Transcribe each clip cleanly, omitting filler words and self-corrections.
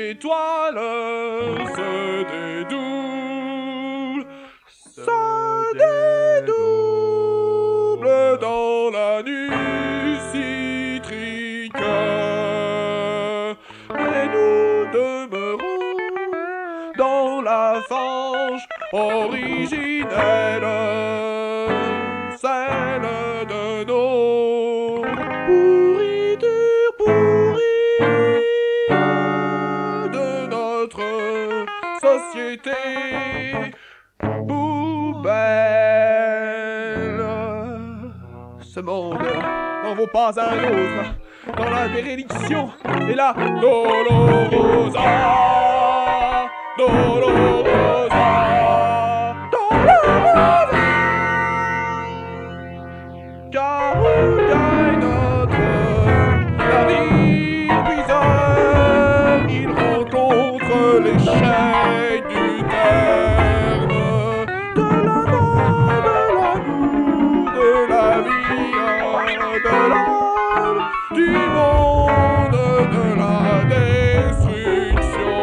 étoiles se dédoublent, dans la nuit citrique. Et nous demeurons dans la fange originelle, celle de nos pourritures pourries de notre société poubelle. Ce monde n'en vaut pas un autre, dans la déréliction et la Dolorosa, Dolorosa, Dolorosa. Car où gagne notre navire-puiseur, il rencontre l'échec du terme, de la mort, de l'amour, de la vie, de l'âme, du monde, de la destruction.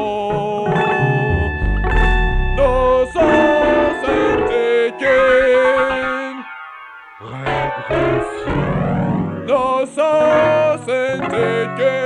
Nos sens étaient gains. Régression. Nos sens étaient